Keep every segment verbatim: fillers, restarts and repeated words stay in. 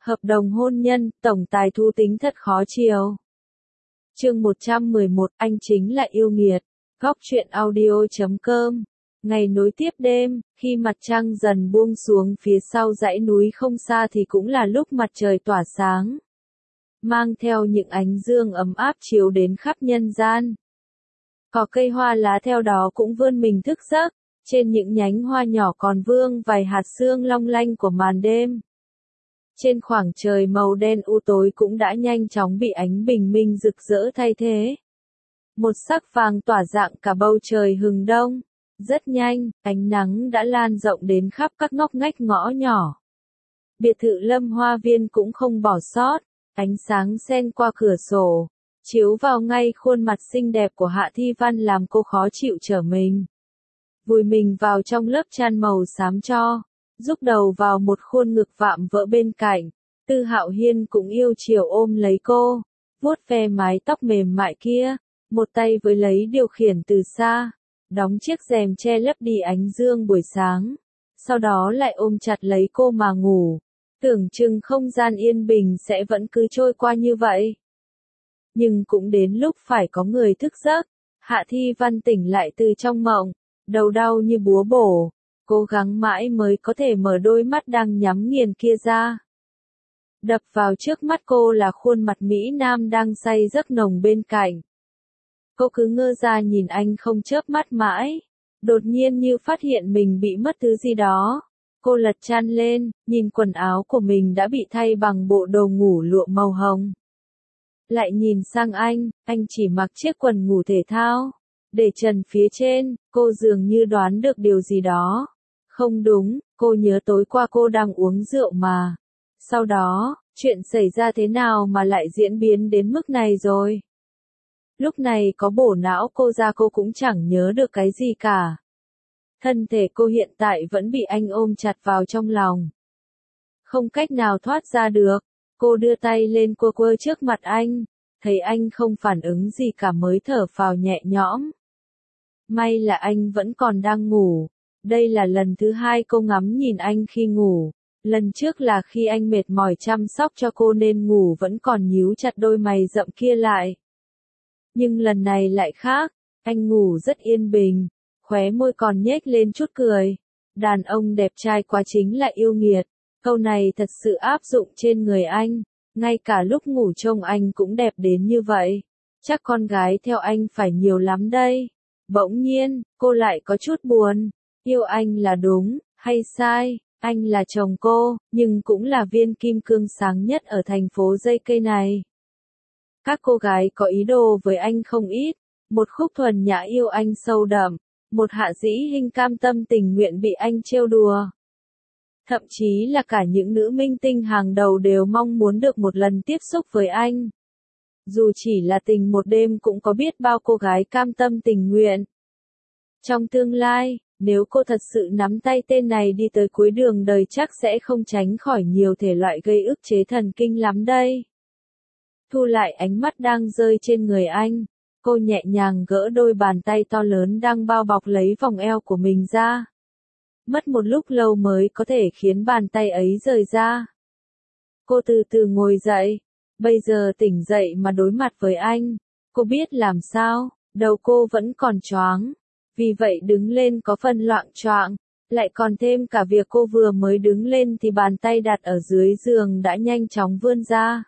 Hợp đồng hôn nhân, tổng tài Thu Tính thật khó chiều. Chương một trăm mười một, anh chính là yêu nghiệt. Góc truyện audio chấm com. Ngày nối tiếp đêm, khi mặt trăng dần buông xuống phía sau dãy núi không xa thì cũng là lúc mặt trời tỏa sáng, mang theo những ánh dương ấm áp chiếu đến khắp nhân gian. Cỏ cây hoa lá theo đó cũng vươn mình thức giấc, trên những nhánh hoa nhỏ còn vương vài hạt sương long lanh của màn đêm. Trên khoảng trời màu đen u tối cũng đã nhanh chóng bị ánh bình minh rực rỡ thay thế. Một sắc vàng tỏa rạng cả bầu trời hừng đông. Rất nhanh, ánh nắng đã lan rộng đến khắp các ngóc ngách ngõ nhỏ. Biệt thự Lâm Hoa Viên cũng không bỏ sót, ánh sáng xen qua cửa sổ, chiếu vào ngay khuôn mặt xinh đẹp của Hạ Thi Văn làm cô khó chịu trở mình. Vùi mình vào trong lớp chăn màu xám cho, rúc đầu vào một khuôn ngực vạm vỡ bên cạnh, Tư Hạo Hiên cũng yêu chiều ôm lấy cô, vuốt ve mái tóc mềm mại kia, một tay với lấy điều khiển từ xa, đóng chiếc rèm che lấp đi ánh dương buổi sáng, sau đó lại ôm chặt lấy cô mà ngủ, tưởng chừng không gian yên bình sẽ vẫn cứ trôi qua như vậy. Nhưng cũng đến lúc phải có người thức giấc, Hạ Thi Văn tỉnh lại từ trong mộng, đầu đau như búa bổ, cố gắng mãi mới có thể mở đôi mắt đang nhắm nghiền kia ra. Đập vào trước mắt cô là khuôn mặt Mỹ Nam đang say giấc nồng bên cạnh. Cô cứ ngơ ra nhìn anh không chớp mắt mãi, đột nhiên như phát hiện mình bị mất thứ gì đó. Cô lật chăn lên, nhìn quần áo của mình đã bị thay bằng bộ đồ ngủ lụa màu hồng. Lại nhìn sang anh, anh chỉ mặc chiếc quần ngủ thể thao, để trần phía trên, cô dường như đoán được điều gì đó. Không đúng, cô nhớ tối qua cô đang uống rượu mà. Sau đó, chuyện xảy ra thế nào mà lại diễn biến đến mức này rồi? Lúc này có bổ não cô ra cô cũng chẳng nhớ được cái gì cả. Thân thể cô hiện tại vẫn bị anh ôm chặt vào trong lòng. Không cách nào thoát ra được, cô đưa tay lên quơ quơ trước mặt anh, thấy anh không phản ứng gì cả mới thở phào nhẹ nhõm. May là anh vẫn còn đang ngủ, đây là lần thứ hai cô ngắm nhìn anh khi ngủ, lần trước là khi anh mệt mỏi chăm sóc cho cô nên ngủ vẫn còn nhíu chặt đôi mày rậm kia lại. Nhưng lần này lại khác, anh ngủ rất yên bình, khóe môi còn nhếch lên chút cười. Đàn ông đẹp trai quá chính là yêu nghiệt, câu này thật sự áp dụng trên người anh, ngay cả lúc ngủ trông anh cũng đẹp đến như vậy. Chắc con gái theo anh phải nhiều lắm đây. Bỗng nhiên, cô lại có chút buồn, yêu anh là đúng, hay sai, anh là chồng cô, nhưng cũng là viên kim cương sáng nhất ở thành phố dây cây này. Các cô gái có ý đồ với anh không ít, một khúc thuần nhã yêu anh sâu đậm, một hạ dĩ hình cam tâm tình nguyện bị anh trêu đùa. Thậm chí là cả những nữ minh tinh hàng đầu đều mong muốn được một lần tiếp xúc với anh. Dù chỉ là tình một đêm cũng có biết bao cô gái cam tâm tình nguyện. Trong tương lai, nếu cô thật sự nắm tay tên này đi tới cuối đường đời chắc sẽ không tránh khỏi nhiều thể loại gây ức chế thần kinh lắm đây. Thu lại ánh mắt đang rơi trên người anh, cô nhẹ nhàng gỡ đôi bàn tay to lớn đang bao bọc lấy vòng eo của mình ra. Mất một lúc lâu mới có thể khiến bàn tay ấy rời ra. Cô từ từ ngồi dậy, bây giờ tỉnh dậy mà đối mặt với anh, cô biết làm sao, đầu cô vẫn còn choáng, vì vậy đứng lên có phần loạng choạng, lại còn thêm cả việc cô vừa mới đứng lên thì bàn tay đặt ở dưới giường đã nhanh chóng vươn ra.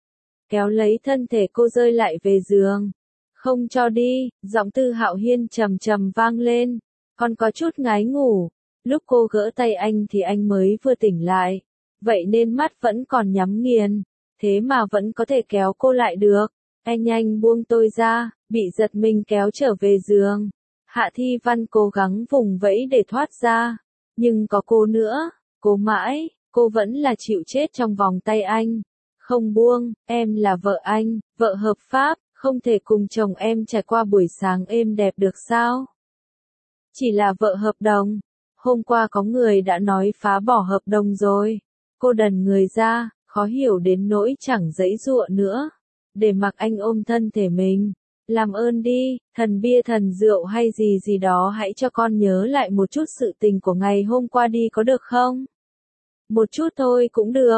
Kéo lấy thân thể cô rơi lại về giường. Không cho đi, giọng Tư Hạo Hiên trầm trầm vang lên, còn có chút ngái ngủ. Lúc cô gỡ tay anh thì anh mới vừa tỉnh lại, vậy nên mắt vẫn còn nhắm nghiền, thế mà vẫn có thể kéo cô lại được. Anh nhanh buông tôi ra, bị giật mình kéo trở về giường. Hạ Thi Văn cố gắng vùng vẫy để thoát ra, nhưng có cô nữa, cô mãi, cô vẫn là chịu chết trong vòng tay anh. Không buông, em là vợ anh, vợ hợp pháp, không thể cùng chồng em trải qua buổi sáng êm đẹp được sao? Chỉ là vợ hợp đồng. Hôm qua có người đã nói phá bỏ hợp đồng rồi. Cô đần người ra, khó hiểu đến nỗi chẳng giãy giụa nữa. Để mặc anh ôm thân thể mình. Làm ơn đi, thần bia thần rượu hay gì gì đó hãy cho con nhớ lại một chút sự tình của ngày hôm qua đi có được không? Một chút thôi cũng được.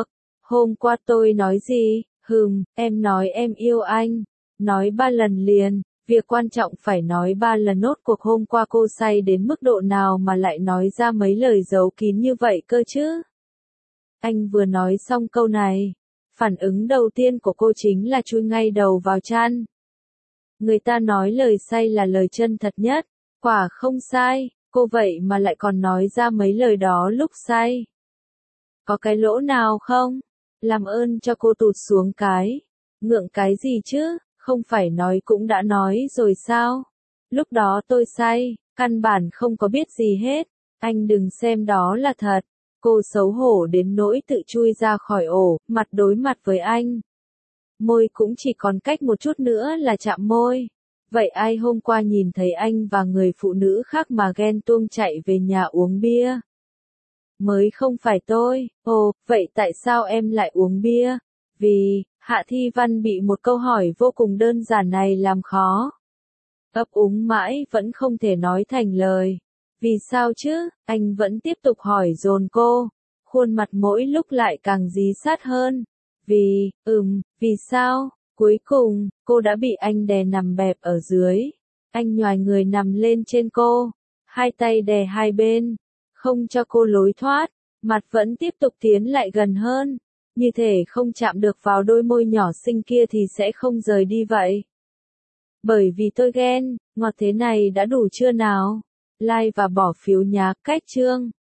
Hôm qua tôi nói gì? Hừm, em nói em yêu anh. Nói ba lần liền. Việc quan trọng phải nói ba lần nốt cuộc hôm qua cô say đến mức độ nào mà lại nói ra mấy lời giấu kín như vậy cơ chứ? Anh vừa nói xong câu này. Phản ứng đầu tiên của cô chính là chui ngay đầu vào chăn. Người ta nói lời say là lời chân thật nhất. Quả không sai, cô vậy mà lại còn nói ra mấy lời đó lúc say. Có cái lỗ nào không? Làm ơn cho cô tụt xuống cái. Ngượng cái gì chứ, không phải nói cũng đã nói rồi sao? Lúc đó tôi say, căn bản không có biết gì hết. Anh đừng xem đó là thật. Cô xấu hổ đến nỗi tự chui ra khỏi ổ, mặt đối mặt với anh. Môi cũng chỉ còn cách một chút nữa là chạm môi. Vậy ai hôm qua nhìn thấy anh và người phụ nữ khác mà ghen tuông chạy về nhà uống bia? Mới không phải tôi. Ồ, vậy tại sao em lại uống bia? Vì, Hạ Thi Văn bị một câu hỏi vô cùng đơn giản này làm khó. Ấp úng mãi vẫn không thể nói thành lời. Vì sao chứ? Anh vẫn tiếp tục hỏi dồn cô. Khuôn mặt mỗi lúc lại càng dí sát hơn. Vì, ừm, vì sao? Cuối cùng, cô đã bị anh đè nằm bẹp ở dưới. Anh nhoài người nằm lên trên cô. Hai tay đè hai bên. Không cho cô lối thoát. Mặt vẫn tiếp tục tiến lại gần hơn. Như thể không chạm được vào đôi môi nhỏ xinh kia thì sẽ không rời đi vậy. Bởi vì tôi ghen, ngọt thế này đã đủ chưa nào? Like và bỏ phiếu nhá, cách chương.